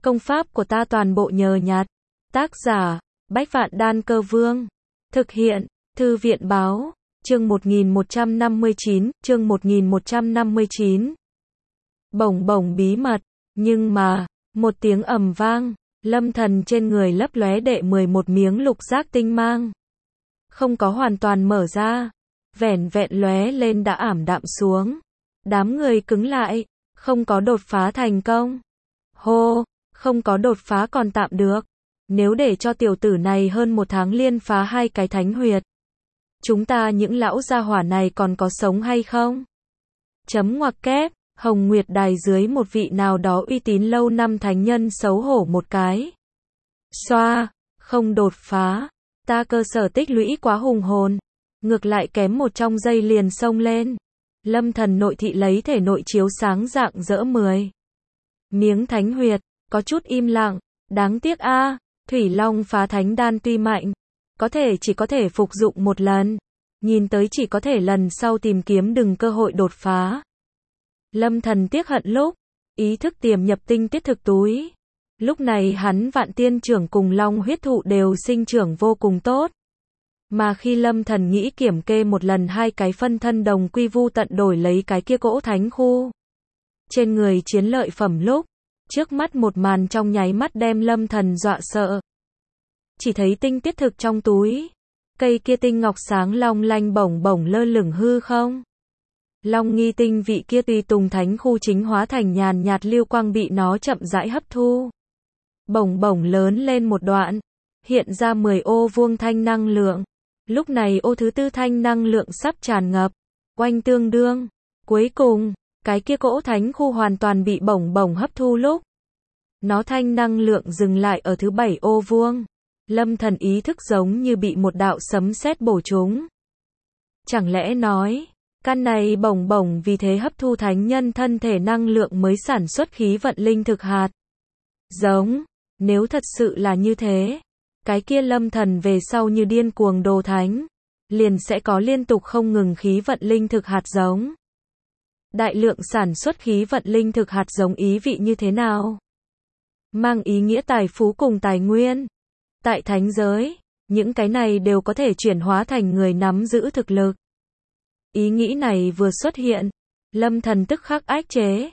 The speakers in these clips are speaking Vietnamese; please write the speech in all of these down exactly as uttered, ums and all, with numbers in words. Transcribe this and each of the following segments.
Công pháp của ta toàn bộ nhờ nhặt. Tác giả, Bách Vạn Đan Cơ Vương. Thực hiện, Thư viện Báo. Chương một nghìn một trăm năm mươi chín, chương một nghìn một trăm năm mươi chín. Bổng bổng bí mật, nhưng mà, một tiếng ầm vang, Lâm Thần trên người lấp lóe đệ mười một miếng lục giác tinh mang. Không có hoàn toàn mở ra, vẻn vẹn lóe lên đã ảm đạm xuống. Đám người cứng lại, không có đột phá thành công. Hô, không có đột phá còn tạm được. Nếu để cho tiểu tử này hơn một tháng liên phá hai cái thánh huyệt, chúng ta những lão gia hỏa này còn có sống hay không? Chấm ngoặc kép, Hồng Nguyệt Đài dưới một vị nào đó uy tín lâu năm thánh nhân xấu hổ một cái. Xoa, không đột phá, ta cơ sở tích lũy quá hùng hồn, ngược lại kém một trong giây liền xông lên. Lâm Thần nội thị lấy thể nội chiếu sáng rạng rỡ mười miếng thánh huyệt, có chút im lặng, đáng tiếc a, à, Thủy Long phá thánh đan tuy mạnh, có thể chỉ có thể phục dụng một lần, nhìn tới chỉ có thể lần sau tìm kiếm đừng cơ hội đột phá. Lâm Thần tiếc hận lúc, ý thức tiềm nhập tinh tiết thực túi. Lúc này hắn Vạn Tiên trưởng cùng Long huyết thụ đều sinh trưởng vô cùng tốt. Mà khi Lâm Thần nghĩ kiểm kê một lần hai cái phân thân đồng quy vu tận đổi lấy cái kia cỗ thánh khu trên người chiến lợi phẩm lúc, trước mắt một màn trong nháy mắt đem Lâm Thần dọa sợ. Chỉ thấy tinh tiết thực trong túi, cây kia tinh ngọc sáng long lanh bổng bổng lơ lửng hư không. Long nghi tinh vị kia tùy tùng thánh khu chính hóa thành nhàn nhạt lưu quang bị nó chậm rãi hấp thu. Bổng bổng lớn lên một đoạn, hiện ra mười ô vuông thanh năng lượng. Lúc này ô thứ tư thanh năng lượng sắp tràn ngập, oanh tương đương. Cuối cùng, cái kia cỗ thánh khu hoàn toàn bị bổng bổng hấp thu lúc. Nó thanh năng lượng dừng lại ở thứ bảy ô vuông. Lâm Thần ý thức giống như bị một đạo sấm sét bổ trúng. Chẳng lẽ nói, căn này bổng bổng vì thế hấp thu thánh nhân thân thể năng lượng mới sản xuất khí vận linh thực hạt. Giống, nếu thật sự là như thế, cái kia Lâm Thần về sau như điên cuồng đồ thánh, liền sẽ có liên tục không ngừng khí vận linh thực hạt giống. Đại lượng sản xuất khí vận linh thực hạt giống ý vị như thế nào? Mang ý nghĩa tài phú cùng tài nguyên. Tại thánh giới, những cái này đều có thể chuyển hóa thành người nắm giữ thực lực. Ý nghĩ này vừa xuất hiện, Lâm Thần tức khắc ách chế.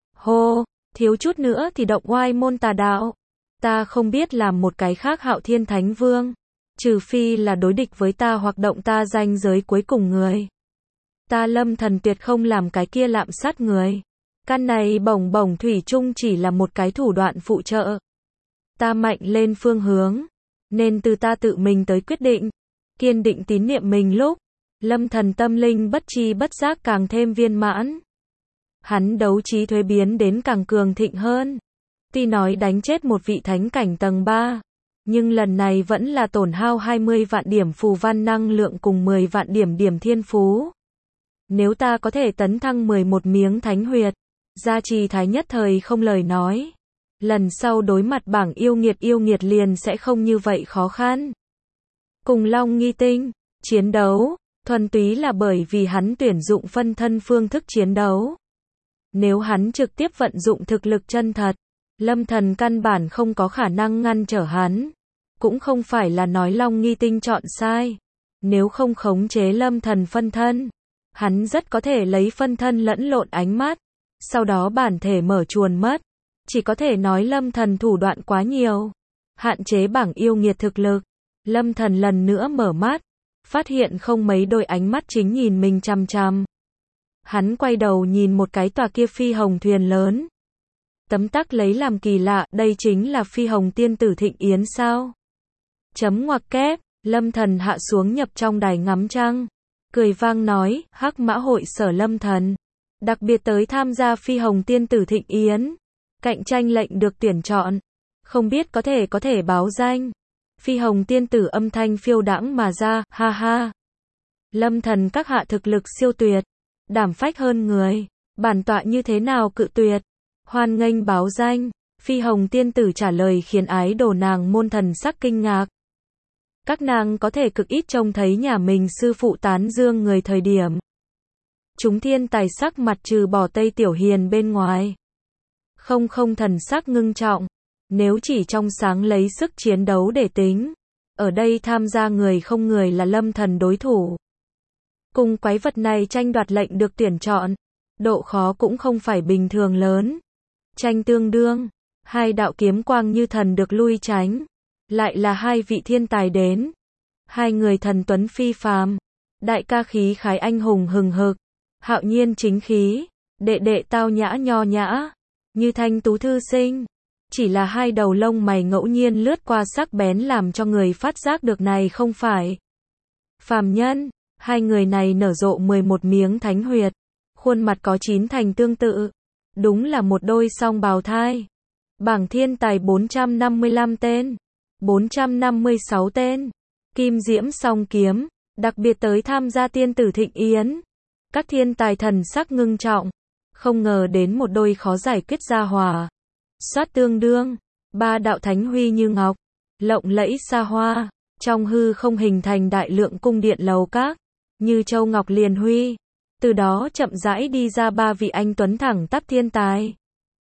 Hô, thiếu chút nữa thì động oai môn tà đạo. Ta không biết làm một cái khác Hạo Thiên Thánh Vương, trừ phi là đối địch với ta hoặc động ta ranh giới cuối cùng người. Ta Lâm Thần tuyệt không làm cái kia lạm sát người. Căn này bổng bổng thủy chung chỉ là một cái thủ đoạn phụ trợ. Ta mạnh lên phương hướng, nên từ ta tự mình tới quyết định. Kiên định tín niệm mình lúc, Lâm Thần tâm linh bất chi bất giác càng thêm viên mãn. Hắn đấu trí thuế biến đến càng cường thịnh hơn. Tuy nói đánh chết một vị thánh cảnh tầng ba, nhưng lần này vẫn là tổn hao hai mươi vạn điểm phù văn năng lượng cùng mười vạn điểm điểm thiên phú. Nếu ta có thể tấn thăng mười một miếng thánh huyệt, gia trì thái nhất thời không lời nói. Lần sau đối mặt bảng yêu nghiệt yêu nghiệt liền sẽ không như vậy khó khăn. Cùng Long nghi tinh, chiến đấu, thuần túy là bởi vì hắn tuyển dụng phân thân phương thức chiến đấu. Nếu hắn trực tiếp vận dụng thực lực chân thật, Lâm Thần căn bản không có khả năng ngăn trở hắn. Cũng không phải là nói Long nghi tinh chọn sai. Nếu không khống chế Lâm Thần phân thân, hắn rất có thể lấy phân thân lẫn lộn ánh mắt, sau đó bản thể mở chuồn mất. Chỉ có thể nói Lâm Thần thủ đoạn quá nhiều, hạn chế bảng yêu nghiệt thực lực. Lâm Thần lần nữa mở mắt, phát hiện không mấy đôi ánh mắt chính nhìn mình chằm chằm. Hắn quay đầu nhìn một cái tòa kia phi hồng thuyền lớn. Tấm tắc lấy làm kỳ lạ, đây chính là phi hồng tiên tử Thịnh Yến sao? Chấm ngoặc kép, Lâm Thần hạ xuống nhập trong đài ngắm trăng, cười vang nói, Hắc Mã hội sở Lâm Thần, đặc biệt tới tham gia phi hồng tiên tử Thịnh Yến, cạnh tranh lệnh được tuyển chọn, không biết có thể có thể báo danh. Phi hồng tiên tử âm thanh phiêu đãng mà ra, ha ha. Lâm Thần các hạ thực lực siêu tuyệt, đảm phách hơn người, bản tọa như thế nào cự tuyệt, hoan nghênh báo danh. Phi hồng tiên tử trả lời khiến ái đồ nàng môn thần sắc kinh ngạc. Các nàng có thể cực ít trông thấy nhà mình sư phụ tán dương người thời điểm. Chúng thiên tài sắc mặt trừ bỏ Tây Tiểu Hiền bên ngoài. Không không thần sắc ngưng trọng. Nếu chỉ trong sáng lấy sức chiến đấu để tính, ở đây tham gia người không người là Lâm Thần đối thủ. Cùng quái vật này tranh đoạt lệnh được tuyển chọn, độ khó cũng không phải bình thường lớn. Tranh tương đương, hai đạo kiếm quang như thần được lui tránh, lại là hai vị thiên tài đến. Hai người thần tuấn phi phàm, đại ca khí khái anh hùng hừng hực, hạo nhiên chính khí, đệ đệ tao nhã nho nhã, như thanh tú thư sinh. Chỉ là hai đầu lông mày ngẫu nhiên lướt qua sắc bén làm cho người phát giác được này không phải phàm nhân. Hai người này nở rộ mười một miếng thánh huyệt, khuôn mặt có chín thành tương tự, đúng là một đôi song bào thai. Bảng thiên tài bốn trăm năm mươi lăm tên, bốn trăm năm mươi sáu tên, kim diễm song kiếm, đặc biệt tới tham gia tiên tử thịnh yến. Các thiên tài thần sắc ngưng trọng, không ngờ đến một đôi khó giải quyết gia hỏa. Soát tương đương, ba đạo thánh huy như ngọc, lộng lẫy xa hoa, trong hư không hình thành đại lượng cung điện lầu các, như châu ngọc liền huy. Từ đó chậm rãi đi ra ba vị anh tuấn thẳng tắp thiên tài.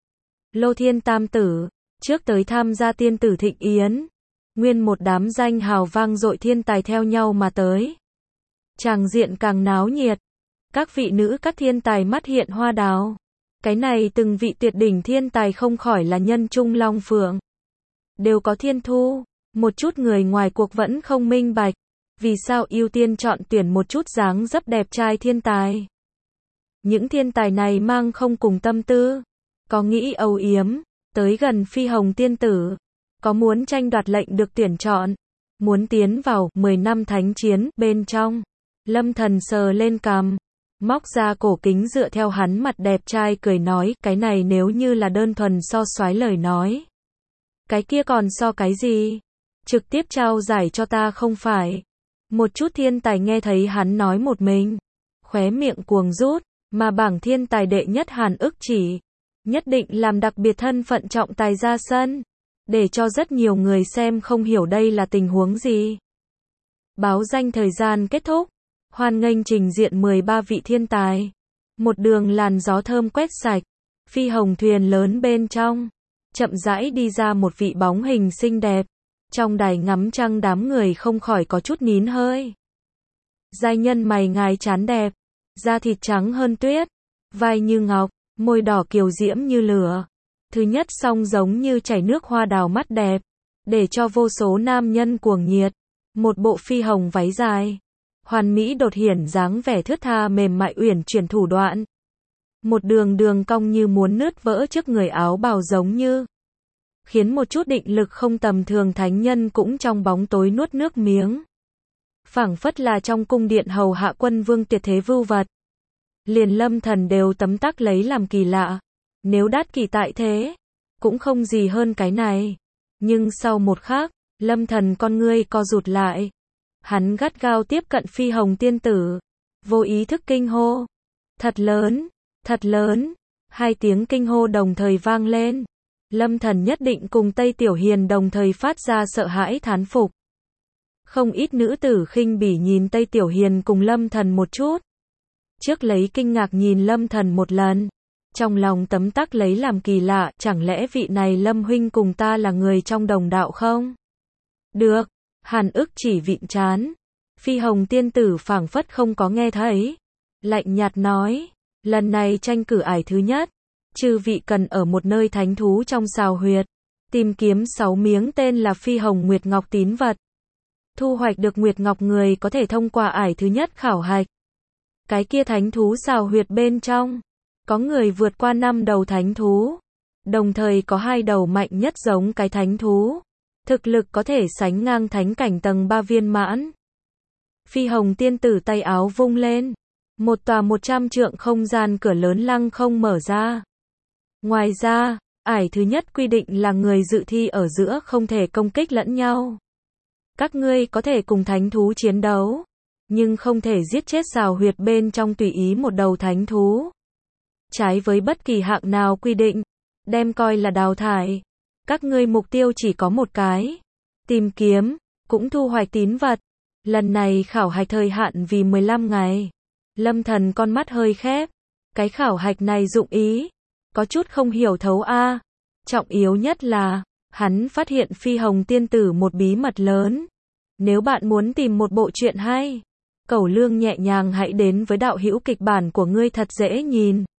Lô Thiên Tam Tử, trước tới tham gia tiên tử thịnh yến, nguyên một đám danh hào vang dội thiên tài theo nhau mà tới. Tràng diện càng náo nhiệt, các vị nữ các thiên tài mắt hiện hoa đào. Cái này từng vị tuyệt đỉnh thiên tài không khỏi là nhân trung long phượng. Đều có thiên thu, một chút người ngoài cuộc vẫn không minh bạch. Vì sao ưu tiên chọn tuyển một chút dáng dấp đẹp trai thiên tài? Những thiên tài này mang không cùng tâm tư, có nghĩ âu yếm, tới gần phi hồng tiên tử, có muốn tranh đoạt lệnh được tuyển chọn, muốn tiến vào mười năm thánh chiến bên trong. Lâm Thần sờ lên cằm, móc ra cổ kính dựa theo hắn mặt đẹp trai cười nói, cái này nếu như là đơn thuần so soái lời nói. Cái kia còn so cái gì? Trực tiếp trao giải cho ta không phải. Một chút thiên tài nghe thấy hắn nói một mình, khóe miệng cuồng rút, mà bảng thiên tài đệ nhất Hàn ức chỉ, nhất định làm đặc biệt thân phận trọng tài ra sân, để cho rất nhiều người xem không hiểu đây là tình huống gì. Báo danh thời gian kết thúc, hoan nghênh trình diện mười ba vị thiên tài. Một đường làn gió thơm quét sạch, phi hồng thuyền lớn bên trong, chậm rãi đi ra một vị bóng hình xinh đẹp. Trong đài ngắm trăng đám người không khỏi có chút nín hơi. Giai nhân mày ngài trán đẹp, da thịt trắng hơn tuyết, vai như ngọc, môi đỏ kiều diễm như lửa. Thứ nhất song giống như chảy nước hoa đào mắt đẹp, để cho vô số nam nhân cuồng nhiệt. Một bộ phi hồng váy dài, hoàn mỹ đột hiển dáng vẻ thướt tha mềm mại uyển chuyển thủ đoạn. Một đường đường cong như muốn nứt vỡ trước người áo bào giống như khiến một chút định lực không tầm thường thánh nhân cũng trong bóng tối nuốt nước miếng. Phảng phất là trong cung điện hầu hạ quân vương tuyệt thế vưu vật. Liền Lâm Thần đều tấm tắc lấy làm kỳ lạ. Nếu đát kỳ tại thế, cũng không gì hơn cái này. Nhưng sau một khắc, Lâm Thần con ngươi co rụt lại. Hắn gắt gao tiếp cận phi hồng tiên tử, vô ý thức kinh hô. Thật lớn, thật lớn, hai tiếng kinh hô đồng thời vang lên. Lâm Thần nhất định cùng Tây Tiểu Hiền đồng thời phát ra sợ hãi thán phục. Không ít nữ tử khinh bỉ nhìn Tây Tiểu Hiền cùng Lâm Thần một chút. Trước lấy kinh ngạc nhìn Lâm Thần một lần. Trong lòng tấm tắc lấy làm kỳ lạ, chẳng lẽ vị này Lâm huynh cùng ta là người trong đồng đạo không? Được, Hàn ức chỉ vịn trán. Phi hồng tiên tử phảng phất không có nghe thấy. Lạnh nhạt nói, lần này tranh cử ải thứ nhất. Chư vị cần ở một nơi thánh thú trong xào huyệt, tìm kiếm sáu miếng tên là phi hồng nguyệt ngọc tín vật. Thu hoạch được nguyệt ngọc người có thể thông qua ải thứ nhất khảo hạch. Cái kia thánh thú xào huyệt bên trong, có người vượt qua năm đầu thánh thú, đồng thời có hai đầu mạnh nhất giống cái thánh thú. Thực lực có thể sánh ngang thánh cảnh tầng ba viên mãn. Phi hồng tiên tử tay áo vung lên, một tòa một trăm trượng không gian cửa lớn lăng không mở ra. Ngoài ra, ải thứ nhất quy định là người dự thi ở giữa không thể công kích lẫn nhau. Các ngươi có thể cùng thánh thú chiến đấu, nhưng không thể giết chết xào huyệt bên trong tùy ý một đầu thánh thú. Trái với bất kỳ hạng nào quy định, đem coi là đào thải. Các ngươi mục tiêu chỉ có một cái, tìm kiếm, cũng thu hoạch tín vật. Lần này khảo hạch thời hạn vì mười lăm ngày. Lâm Thần con mắt hơi khép, cái khảo hạch này dụng ý có chút không hiểu thấu a. Trọng yếu nhất là, hắn phát hiện Phi Hồng tiên tử một bí mật lớn. Nếu bạn muốn tìm một bộ truyện hay, cẩu lương nhẹ nhàng hãy đến với đạo hữu kịch bản của ngươi thật dễ nhìn.